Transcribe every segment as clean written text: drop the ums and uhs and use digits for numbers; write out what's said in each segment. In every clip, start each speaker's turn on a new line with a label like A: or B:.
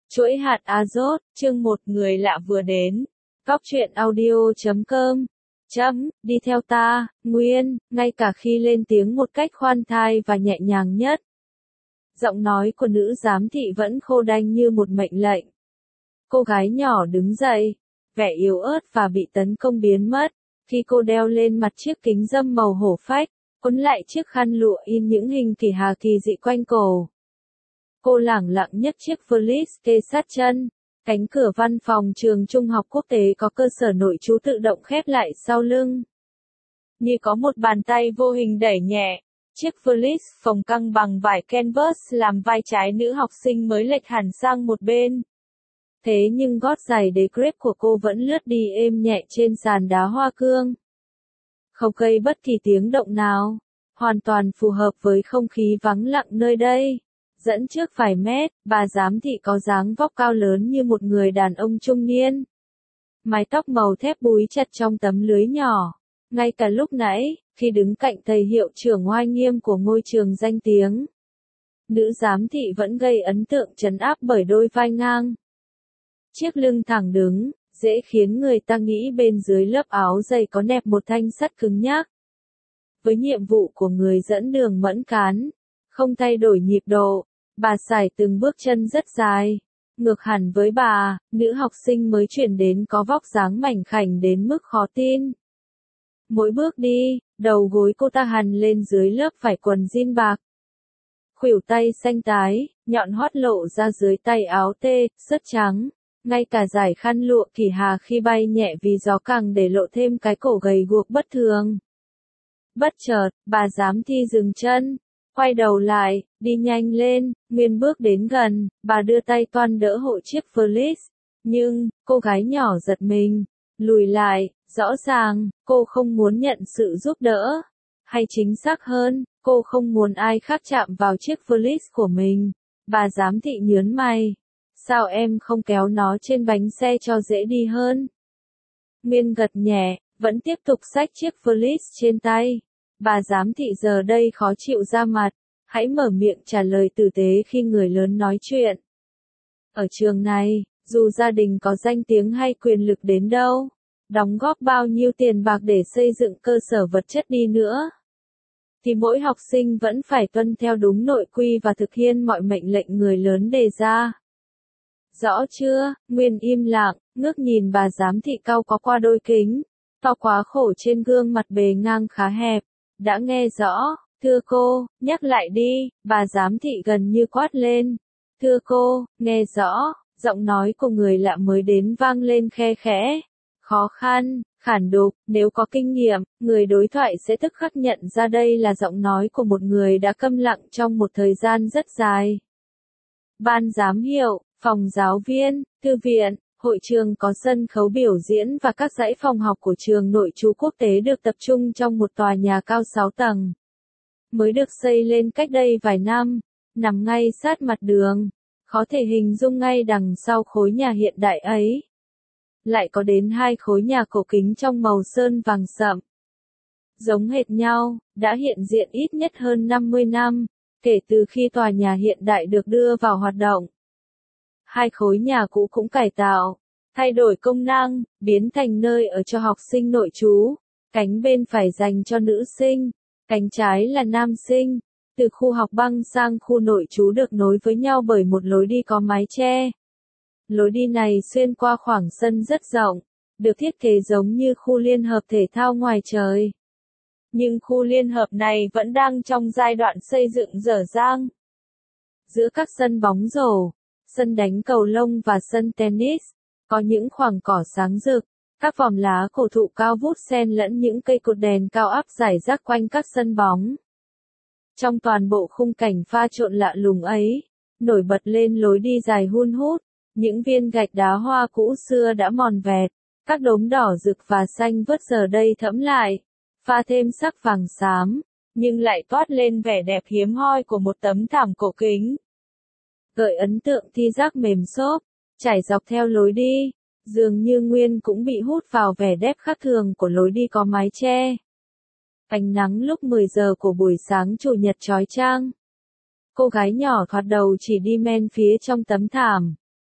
A: Chuỗi hạt A-dốt, chương 1 người lạ vừa đến. Góc truyện audio.com. Đi theo ta, Nguyên, ngay cả khi lên tiếng một cách khoan thai và nhẹ nhàng nhất. Giọng nói của nữ giám thị vẫn khô đanh như một mệnh lệnh. Cô gái nhỏ đứng dậy, vẻ yếu ớt và bị tấn công biến mất, khi cô đeo lên mặt chiếc kính râm màu hổ phách, quấn lại chiếc khăn lụa in những hình kỳ hà kỳ dị quanh cổ. Cô lẳng lặng nhấc chiếc valiz kê sát chân, cánh cửa văn phòng trường trung học quốc tế có cơ sở nội trú tự động khép lại sau lưng. Như có một bàn tay vô hình đẩy nhẹ, chiếc valiz phồng căng bằng vải canvas làm vai trái nữ học sinh mới lệch hẳn sang một bên. Thế nhưng gót giày đế crepe của cô vẫn lướt đi êm nhẹ trên sàn đá hoa cương. Không gây bất kỳ tiếng động nào, hoàn toàn phù hợp với không khí vắng lặng nơi đây. Dẫn trước vài mét, bà giám thị có dáng vóc cao lớn như một người đàn ông trung niên. Mái tóc màu thép búi chặt trong tấm lưới nhỏ. Ngay cả lúc nãy, khi đứng cạnh thầy hiệu trưởng oai nghiêm của ngôi trường danh tiếng, nữ giám thị vẫn gây ấn tượng trấn áp bởi đôi vai ngang. Chiếc lưng thẳng đứng, dễ khiến người ta nghĩ bên dưới lớp áo dày có nẹp một thanh sắt cứng nhắc. Với nhiệm vụ của người dẫn đường mẫn cán, không thay đổi nhịp độ, bà sải từng bước chân rất dài. Ngược hẳn với bà, nữ học sinh mới chuyển đến có vóc dáng mảnh khảnh đến mức khó tin. Mỗi bước đi, đầu gối cô ta hằn lên dưới lớp vải quần jean bạc. Khuỷu tay xanh tái, nhọn hoắt lộ ra dưới tay áo tê, sớt trắng. Ngay cả dải khăn lụa kỳ hà khi bay nhẹ vì gió càng để lộ thêm cái cổ gầy guộc bất thường. Bất chợt, bà giám thị dừng chân, quay đầu lại, đi nhanh lên. Nguyên bước đến gần, bà đưa tay toan đỡ hộ chiếc valiz. Nhưng, cô gái nhỏ giật mình, lùi lại, rõ ràng, cô không muốn nhận sự giúp đỡ. Hay chính xác hơn, cô không muốn ai khác chạm vào chiếc valiz của mình. Bà giám thị nhớn mày. Sao em không kéo nó trên bánh xe cho dễ đi hơn? Nguyên gật nhẹ, vẫn tiếp tục xách chiếc valiz trên tay. Bà giám thị giờ đây khó chịu ra mặt. Hãy mở miệng trả lời tử tế khi người lớn nói chuyện. Ở trường này, dù gia đình có danh tiếng hay quyền lực đến đâu, đóng góp bao nhiêu tiền bạc để xây dựng cơ sở vật chất đi nữa, thì mỗi học sinh vẫn phải tuân theo đúng nội quy và thực hiện mọi mệnh lệnh người lớn đề ra. Rõ chưa? Nguyên im lặng, ngước nhìn bà giám thị cau có qua đôi kính, to quá khổ trên gương mặt bề ngang khá hẹp. Đã nghe rõ. Thưa cô, nhắc lại đi, bà giám thị gần như quát lên. Thưa cô, nghe rõ, giọng nói của người lạ mới đến vang lên khe khẽ. Khó khăn, khản đục, nếu có kinh nghiệm, người đối thoại sẽ tức khắc nhận ra đây là giọng nói của một người đã câm lặng trong một thời gian rất dài. Ban giám hiệu, phòng giáo viên, thư viện, hội trường có sân khấu biểu diễn và các dãy phòng học của trường nội trú quốc tế được tập trung trong một tòa nhà cao 6 tầng. Mới được xây lên cách đây vài năm, nằm ngay sát mặt đường, khó thể hình dung ngay đằng sau khối nhà hiện đại ấy. Lại có đến 2 khối nhà cổ kính trong màu sơn vàng sậm. Giống hệt nhau, đã hiện diện ít nhất hơn 50 năm, kể từ khi tòa nhà hiện đại được đưa vào hoạt động. 2 khối nhà cũ cũng cải tạo, thay đổi công năng, biến thành nơi ở cho học sinh nội trú, cánh bên phải dành cho nữ sinh. Cánh trái là nam sinh, từ khu học băng sang khu nội trú được nối với nhau bởi một lối đi có mái che. Lối đi này xuyên qua khoảng sân rất rộng, được thiết kế giống như khu liên hợp thể thao ngoài trời. Nhưng khu liên hợp này vẫn đang trong giai đoạn xây dựng dở dang. Giữa các sân bóng rổ, sân đánh cầu lông và sân tennis, có những khoảng cỏ sáng rực. Các vòm lá cổ thụ cao vút xen lẫn những cây cột đèn cao áp rải rác quanh các sân bóng. Trong toàn bộ khung cảnh pha trộn lạ lùng ấy, nổi bật lên lối đi dài hun hút, những viên gạch đá hoa cũ xưa đã mòn vẹt, các đốm đỏ rực và xanh vớt giờ đây thẫm lại, pha thêm sắc vàng xám, nhưng lại toát lên vẻ đẹp hiếm hoi của một tấm thảm cổ kính. Gợi ấn tượng thi giác mềm xốp, trải dọc theo lối đi. Dường như Nguyên cũng bị hút vào vẻ đẹp khác thường của lối đi có mái che. Ánh nắng lúc 10 giờ của buổi sáng chủ nhật chói chang. Cô gái nhỏ thoạt đầu chỉ đi men phía trong tấm thảm.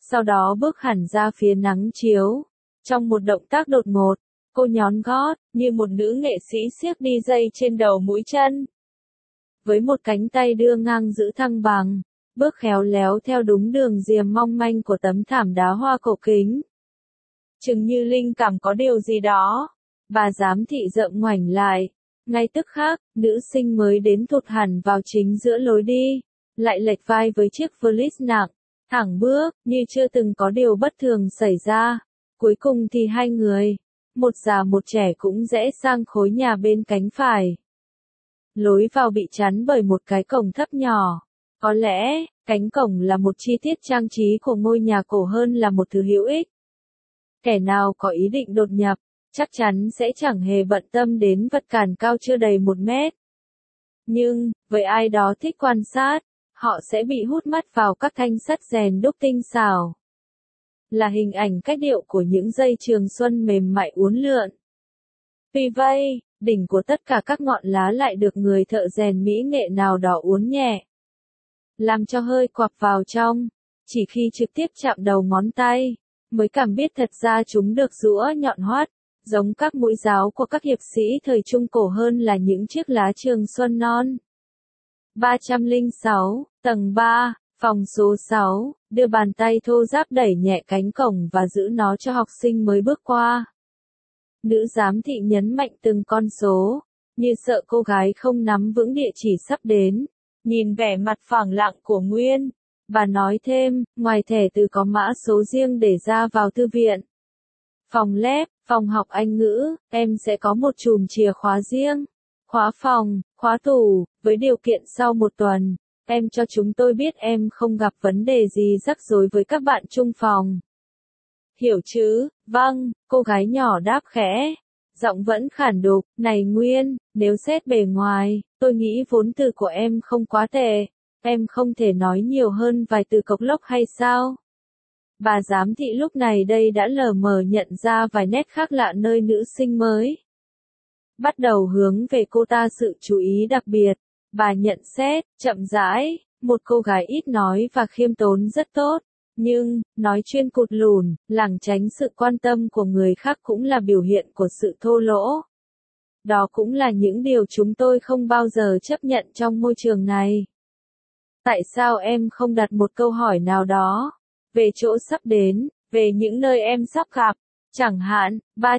A: sau đó bước hẳn ra phía nắng chiếu. Trong một động tác đột ngột, cô nhón gót, như một nữ nghệ sĩ siếc đi dây trên đầu mũi chân. Với một cánh tay đưa ngang giữ thăng bằng, bước khéo léo theo đúng đường diềm mong manh của tấm thảm đá hoa cổ kính. Chừng như linh cảm có điều gì đó, bà giám thị rợm ngoảnh lại. Ngay tức khắc, nữ sinh mới đến thụt hẳn vào chính giữa lối đi, lại lệch vai với chiếc valiz nặng, thẳng bước, như chưa từng có điều bất thường xảy ra. Cuối cùng thì hai người, một già một trẻ cũng rẽ sang khối nhà bên cánh phải. Lối vào bị chắn bởi một cái cổng thấp nhỏ. Có lẽ, cánh cổng là một chi tiết trang trí của ngôi nhà cổ hơn là một thứ hữu ích. Kẻ nào có ý định đột nhập, chắc chắn sẽ chẳng hề bận tâm đến vật cản cao chưa đầy 1 mét. Nhưng, với ai đó thích quan sát, họ sẽ bị hút mắt vào các thanh sắt rèn đúc tinh xảo. Là hình ảnh cách điệu của những dây trường xuân mềm mại uốn lượn. Vì vậy, đỉnh của tất cả các ngọn lá lại được người thợ rèn mỹ nghệ nào đó uốn nhẹ, làm cho hơi quặp vào trong. Chỉ khi trực tiếp chạm đầu ngón tay, mới cảm biết thật ra chúng được giũa nhọn hoắt, giống các mũi giáo của các hiệp sĩ thời Trung Cổ hơn là những chiếc lá trường xuân non. 306, tầng 3, phòng số 6, đưa bàn tay thô ráp đẩy nhẹ cánh cổng và giữ nó cho học sinh mới bước qua. Nữ giám thị nhấn mạnh từng con số, như sợ cô gái không nắm vững địa chỉ sắp đến. Nhìn vẻ mặt phẳng lặng của Nguyên, bà nói thêm, ngoài thẻ từ có mã số riêng để ra vào thư viện. Phòng lab, phòng học Anh ngữ, em sẽ có một chùm chìa khóa riêng. Khóa phòng, khóa tủ, với điều kiện sau 1 tuần, em cho chúng tôi biết em không gặp vấn đề gì rắc rối với các bạn chung phòng. Hiểu chứ, vâng, cô gái nhỏ đáp khẽ. Giọng vẫn khản đục, này Nguyên, nếu xét bề ngoài, tôi nghĩ vốn từ của em không quá tệ. Em không thể nói nhiều hơn vài từ cộc lốc hay sao? Bà giám thị lúc này đây đã lờ mờ nhận ra vài nét khác lạ nơi nữ sinh mới. Bắt đầu hướng về cô ta sự chú ý đặc biệt. Bà nhận xét, chậm rãi, một cô gái ít nói và khiêm tốn rất tốt. Nhưng, nói chuyên cụt lùn, lảng tránh sự quan tâm của người khác cũng là biểu hiện của sự thô lỗ. Đó cũng là những điều chúng tôi không bao giờ chấp nhận trong môi trường này. Tại sao em không đặt một câu hỏi nào đó về chỗ sắp đến, về những nơi em sắp gặp, chẳng hạn,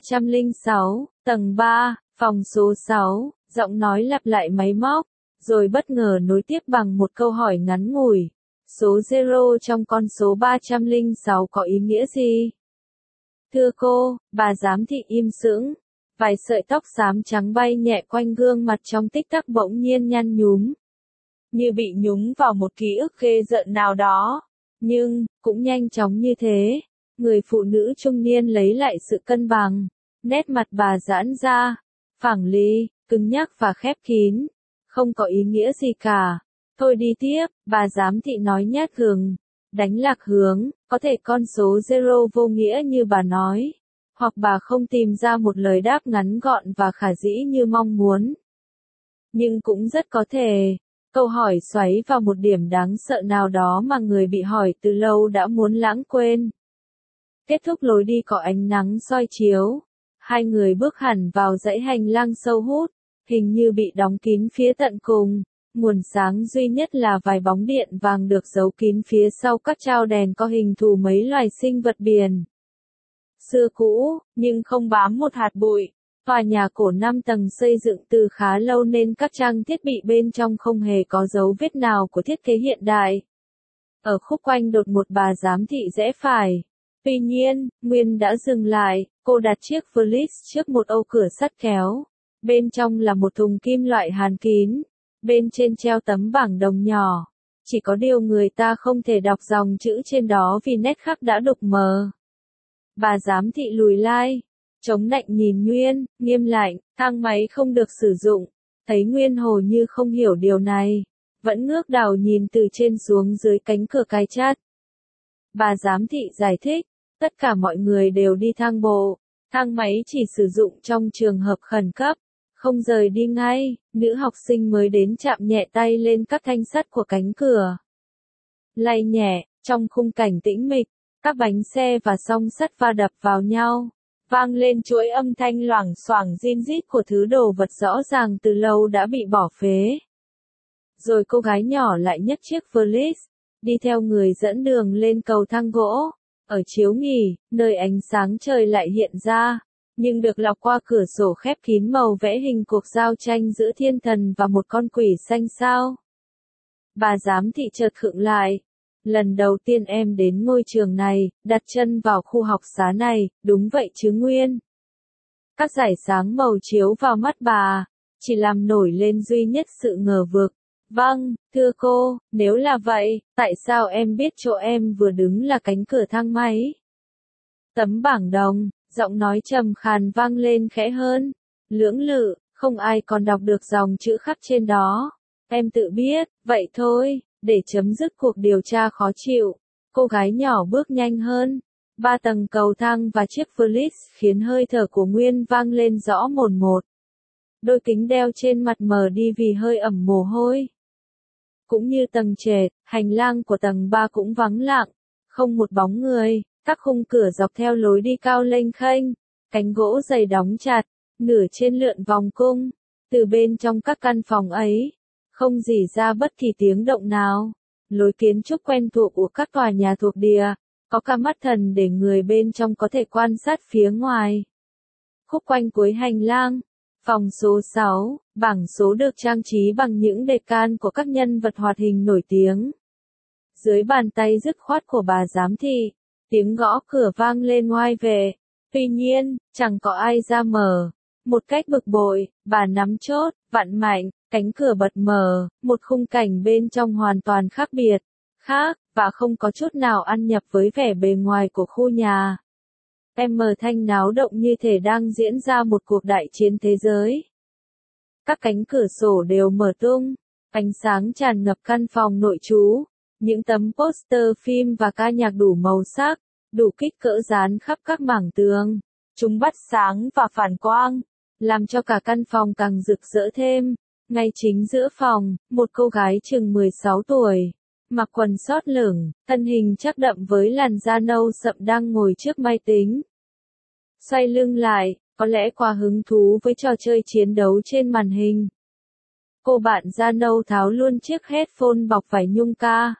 A: 306, tầng 3, phòng số 6, giọng nói lặp lại máy móc, rồi bất ngờ nối tiếp bằng một câu hỏi ngắn ngủi. Số 0 trong con số 306 có ý nghĩa gì? Thưa cô, bà giám thị im sững. Vài sợi tóc xám trắng bay nhẹ quanh gương mặt trong tích tắc bỗng nhiên nhăn nhúm. Như bị nhúng vào một ký ức ghê rợn nào đó. Nhưng, cũng nhanh chóng như thế, người phụ nữ trung niên lấy lại sự cân bằng. Nét mặt bà giãn ra, phẳng lì, cứng nhắc và khép kín. Không có ý nghĩa gì cả. Thôi đi tiếp, bà giám thị nói nhát gừng. Đánh lạc hướng, có thể con số 0 vô nghĩa như bà nói. Hoặc bà không tìm ra một lời đáp ngắn gọn và khả dĩ như mong muốn. Nhưng cũng rất có thể, câu hỏi xoáy vào một điểm đáng sợ nào đó mà người bị hỏi từ lâu đã muốn lãng quên. Kết thúc lối đi có ánh nắng soi chiếu. Hai người bước hẳn vào dãy hành lang sâu hút, hình như bị đóng kín phía tận cùng. Nguồn sáng duy nhất là vài bóng điện vàng được giấu kín phía sau các trao đèn có hình thù mấy loài sinh vật biển. Xưa cũ, nhưng không bám một hạt bụi. Tòa nhà cổ 5 tầng xây dựng từ khá lâu nên các trang thiết bị bên trong không hề có dấu vết nào của thiết kế hiện đại. Ở khúc quanh đột một bà giám thị rẽ phải. Tuy nhiên, Nguyên đã dừng lại, cô đặt chiếc valiz trước một âu cửa sắt kéo. Bên trong là một thùng kim loại hàn kín. Bên trên treo tấm bảng đồng nhỏ. Chỉ có điều người ta không thể đọc dòng chữ trên đó vì nét khắc đã đục mờ. Bà giám thị lùi lai, chống nạnh nhìn Nguyên, nghiêm lạnh, thang máy không được sử dụng. Thấy Nguyên hồ như không hiểu điều này, vẫn ngước đầu nhìn từ trên xuống dưới cánh cửa cái chát. Bà giám thị giải thích, tất cả mọi người đều đi thang bộ, thang máy chỉ sử dụng trong trường hợp khẩn cấp. Không rời đi ngay, nữ học sinh mới đến chạm nhẹ tay lên các thanh sắt của cánh cửa. Lay nhẹ, trong khung cảnh tĩnh mịch, Các bánh xe và song sắt va đập vào nhau, vang lên chuỗi âm thanh loảng xoảng rin rít của thứ đồ vật rõ ràng từ lâu đã bị bỏ phế. Rồi cô gái nhỏ lại nhấc chiếc valiz, đi theo người dẫn đường lên cầu thang gỗ. Ở chiếu nghỉ, nơi ánh sáng trời lại hiện ra, nhưng được lọc qua cửa sổ khép kín màu vẽ hình cuộc giao tranh giữa thiên thần và một con quỷ xanh xao. Bà giám thị chợt khựng lại. Lần đầu tiên em đến ngôi trường này, đặt chân vào khu học xá này, đúng vậy chứ Nguyên? Các dải sáng màu chiếu vào mắt bà, chỉ làm nổi lên duy nhất sự ngờ vực. Vâng, thưa cô, nếu là vậy, tại sao em biết chỗ em vừa đứng là cánh cửa thang máy? Tấm bảng đồng, giọng nói trầm khàn vang lên khẽ hơn. Lưỡng lự, không ai còn đọc được dòng chữ khắc trên đó. Em tự biết, vậy thôi, để chấm dứt cuộc điều tra khó chịu. Cô gái nhỏ bước nhanh hơn. 3 tầng cầu thang và chiếc valiz khiến hơi thở của Nguyên vang lên rõ mồn một. Đôi kính đeo trên mặt mờ đi vì hơi ẩm mồ hôi. Cũng như tầng trệt, hành lang của tầng 3 cũng vắng lặng, không một bóng người, các khung cửa dọc theo lối đi cao lênh khênh, cánh gỗ dày đóng chặt, nửa trên lượn vòng cung. Từ bên trong các căn phòng ấy, không rỉ ra bất kỳ tiếng động nào. Lối kiến trúc quen thuộc của các tòa nhà thuộc địa, có cả mắt thần để người bên trong có thể quan sát phía ngoài. Khúc quanh cuối hành lang, phòng số 6, bảng số được trang trí bằng những đề can của các nhân vật hoạt hình nổi tiếng. Dưới bàn tay dứt khoát của bà giám thị, tiếng gõ cửa vang lên oai vệ. Tuy nhiên, chẳng có ai ra mở. Một cách bực bội, bà nắm chốt, vặn mạnh, cánh cửa bật mở, một khung cảnh bên trong hoàn toàn khác biệt, khác, và không có chút nào ăn nhập với vẻ bề ngoài của khu nhà. Âm thanh náo động như thể đang diễn ra một cuộc đại chiến thế giới. Các cánh cửa sổ đều mở tung, ánh sáng tràn ngập căn phòng nội trú, những tấm poster phim và ca nhạc đủ màu sắc, đủ kích cỡ dán khắp các mảng tường. Chúng bắt sáng và phản quang, làm cho cả căn phòng càng rực rỡ thêm. Ngay chính giữa phòng, một cô gái chừng 16 tuổi, mặc quần sót lửng, thân hình chắc đậm với làn da nâu sậm đang ngồi trước máy tính. Xoay lưng lại, có lẽ quá hứng thú với trò chơi chiến đấu trên màn hình. Cô bạn da nâu tháo luôn chiếc headphone bọc vải nhung ca.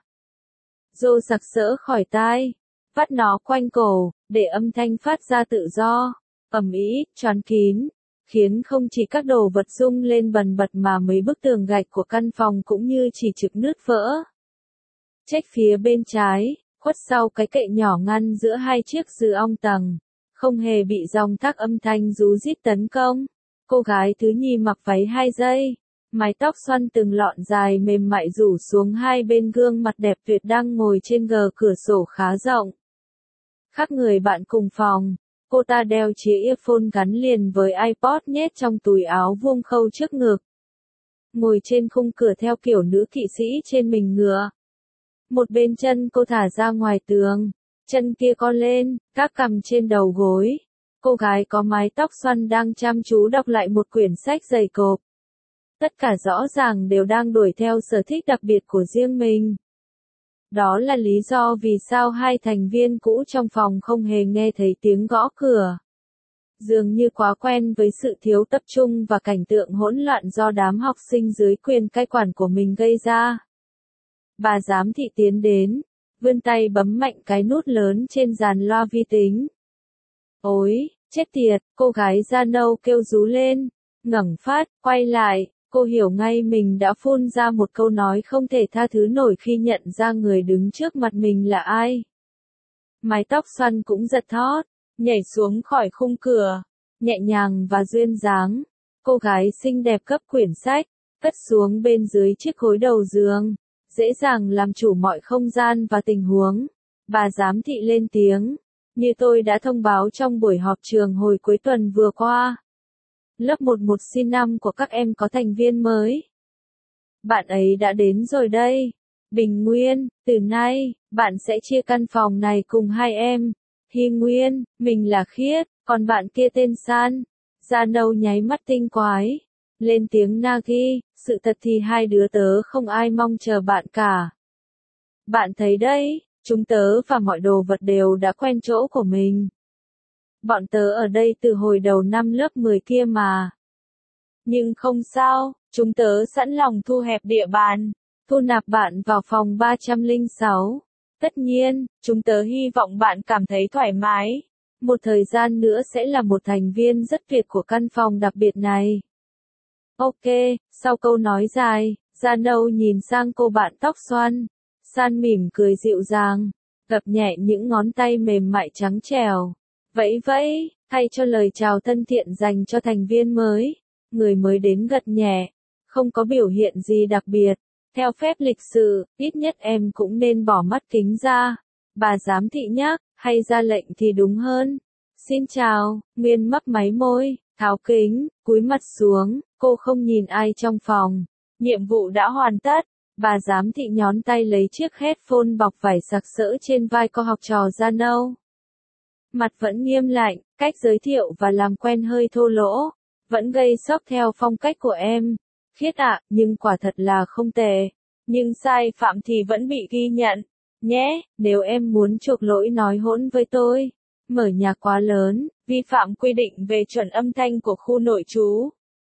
A: Rô sặc sỡ khỏi tai, vắt nó quanh cổ, để âm thanh phát ra tự do, ầm ĩ, choán kín, khiến không chỉ các đồ vật rung lên bần bật mà mấy bức tường gạch của căn phòng cũng như chỉ trực nứt vỡ. Trách phía bên trái, khuất sau cái kệ nhỏ ngăn giữa hai chiếc dư ong tầng, không hề bị dòng thác âm thanh rú rít tấn công. Cô gái thứ nhì mặc váy 2 dây, mái tóc xoăn từng lọn dài mềm mại rủ xuống hai bên gương mặt đẹp tuyệt đang ngồi trên gờ cửa sổ khá rộng. Khác người bạn cùng phòng, cô ta đeo chiếc earphone gắn liền với iPod nhét trong túi áo vuông khâu trước ngực. Ngồi trên khung cửa theo kiểu nữ kỵ sĩ trên mình ngựa. Một bên chân cô thả ra ngoài tường, chân kia co lên, các cằm trên đầu gối. Cô gái có mái tóc xoăn đang chăm chú đọc lại một quyển sách dày cộp. Tất cả rõ ràng đều đang đuổi theo sở thích đặc biệt của riêng mình. Đó là lý do vì sao hai thành viên cũ trong phòng không hề nghe thấy tiếng gõ cửa. Dường như quá quen với sự thiếu tập trung và cảnh tượng hỗn loạn do đám học sinh dưới quyền cai quản của mình gây ra. Bà giám thị tiến đến, vươn tay bấm mạnh cái nút lớn trên dàn loa vi tính. Ôi, chết tiệt, cô gái da nâu kêu rú lên, ngẩng phát, quay lại. Cô hiểu ngay mình đã phun ra một câu nói không thể tha thứ nổi khi nhận ra người đứng trước mặt mình là ai. Mái tóc xoăn cũng giật thót, nhảy xuống khỏi khung cửa, nhẹ nhàng và duyên dáng. Cô gái xinh đẹp cấp quyển sách, cất xuống bên dưới chiếc gối đầu giường, dễ dàng làm chủ mọi không gian và tình huống. Bà giám thị lên tiếng, như tôi đã thông báo trong buổi họp trường hồi cuối tuần vừa qua. Lớp 11C5 của các em có thành viên mới. Bạn ấy đã đến rồi đây. Bình Nguyên, từ nay, bạn sẽ chia căn phòng này cùng hai em. Hy Nguyên, mình là Khiết, còn bạn kia tên San. Da nâu nháy mắt tinh quái. Lên tiếng Nagi, sự thật thì hai đứa tớ không ai mong chờ bạn cả. Bạn thấy đấy, Chúng tớ và mọi đồ vật đều đã quen chỗ của mình. Bọn tớ ở đây từ hồi đầu năm lớp 10 kia mà. Nhưng không sao, chúng tớ sẵn lòng thu hẹp địa bàn, thu nạp bạn vào phòng 306. Tất nhiên, chúng tớ hy vọng bạn cảm thấy thoải mái. Một thời gian nữa sẽ là một thành viên rất tuyệt của căn phòng đặc biệt này. Ok, sau câu nói dài, Gia Nâu nhìn sang cô bạn tóc xoăn. San mỉm cười dịu dàng, gập nhẹ những ngón tay mềm mại trắng trẻo. Vẫy vẫy, thay cho lời chào thân thiện dành cho thành viên mới. Người mới đến gật nhẹ, không có biểu hiện gì đặc biệt. Theo phép lịch sự, ít nhất em cũng nên bỏ mắt kính ra. Bà giám thị nhắc, hay ra lệnh thì đúng hơn. Xin chào, Nguyên mấp máy môi, tháo kính, cúi mặt xuống, cô không nhìn ai trong phòng. Nhiệm vụ đã hoàn tất. Bà giám thị nhón tay lấy chiếc headphone bọc vải sặc sỡ trên vai cô học trò Gia Nâu. Mặt vẫn nghiêm lạnh, cách giới thiệu và làm quen hơi thô lỗ. Vẫn gây sốc theo phong cách của em. Khiết ạ, nhưng quả thật là không tệ. Nhưng sai phạm thì vẫn bị ghi nhận. Nhé, nếu em muốn chuộc lỗi nói hỗn với tôi. Mở nhạc quá lớn, vi phạm quy định về chuẩn âm thanh của khu nội trú.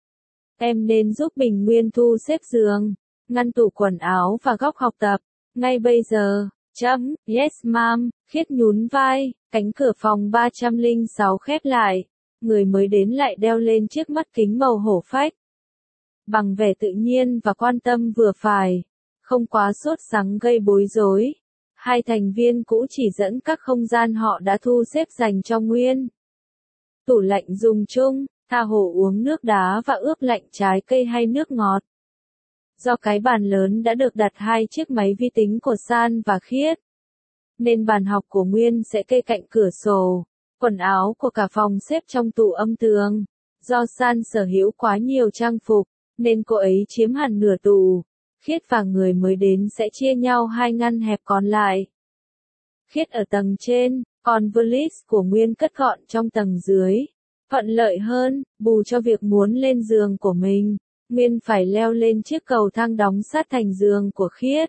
A: Em nên giúp Bình Nguyên thu xếp giường, ngăn tủ quần áo và góc học tập. Ngay bây giờ. Yes ma'am, Khiết nhún vai, cánh cửa phòng 306 khép lại. Người mới đến lại đeo lên chiếc mắt kính màu hổ phách. Bằng vẻ tự nhiên và quan tâm vừa phải, không quá sốt sắng gây bối rối. Hai thành viên cũ chỉ dẫn các không gian họ đã thu xếp dành cho Nguyên. Tủ lạnh dùng chung, tha hồ uống nước đá và ướp lạnh trái cây hay nước ngọt. Do cái bàn lớn đã được đặt hai chiếc máy vi tính của San và Khiết, nên bàn học của Nguyên sẽ kê cạnh cửa sổ. Quần áo của cả phòng xếp trong tủ âm tường. Do San sở hữu quá nhiều trang phục, nên cô ấy chiếm hẳn nửa tủ. Khiết và người mới đến sẽ chia nhau hai ngăn hẹp còn lại. Khiết ở tầng trên, còn valise của Nguyên cất gọn trong tầng dưới. Thuận lợi hơn, bù cho việc muốn lên giường của mình, Nguyên phải leo lên chiếc cầu thang đóng sát thành giường của Khiết.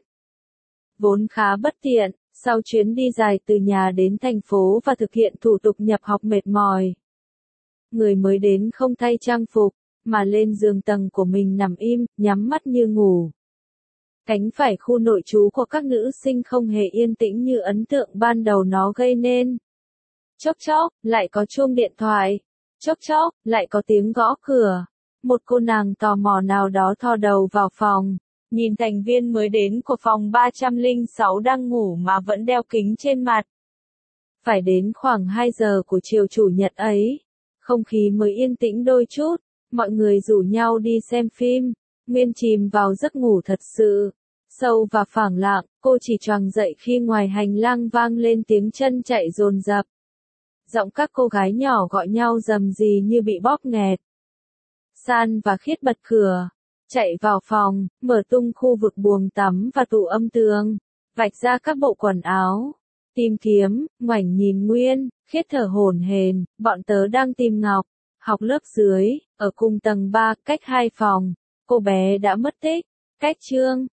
A: Vốn khá bất tiện, sau chuyến đi dài từ nhà đến thành phố và thực hiện thủ tục nhập học mệt mỏi. Người mới đến không thay trang phục, mà lên giường tầng của mình nằm im, nhắm mắt như ngủ. Cánh phải khu nội trú của các nữ sinh không hề yên tĩnh như ấn tượng ban đầu nó gây nên. Chốc chốc, lại có chuông điện thoại. Chốc chốc, lại có tiếng gõ cửa. Một cô nàng tò mò nào đó thò đầu vào phòng. Nhìn thành viên mới đến của phòng 306 đang ngủ mà vẫn đeo kính trên mặt. Phải đến khoảng 2 giờ của chiều chủ nhật ấy, không khí mới yên tĩnh đôi chút, mọi người rủ nhau đi xem phim. Nguyên chìm vào giấc ngủ thật sự sâu và phẳng lặng, cô chỉ choàng dậy khi ngoài hành lang vang lên tiếng chân chạy dồn dập. Giọng các cô gái nhỏ gọi nhau rầm rì như bị bóp nghẹt. San và Khiết bật cửa, chạy vào phòng, mở tung khu vực buồng tắm và tủ âm tường, vạch ra các bộ quần áo. Tìm kiếm, ngoảnh nhìn Nguyên, Khiết thở hổn hển, bọn tớ đang tìm Ngọc, học lớp dưới, ở cùng tầng 3, cách 2 phòng. Cô bé đã mất tích. Cách chương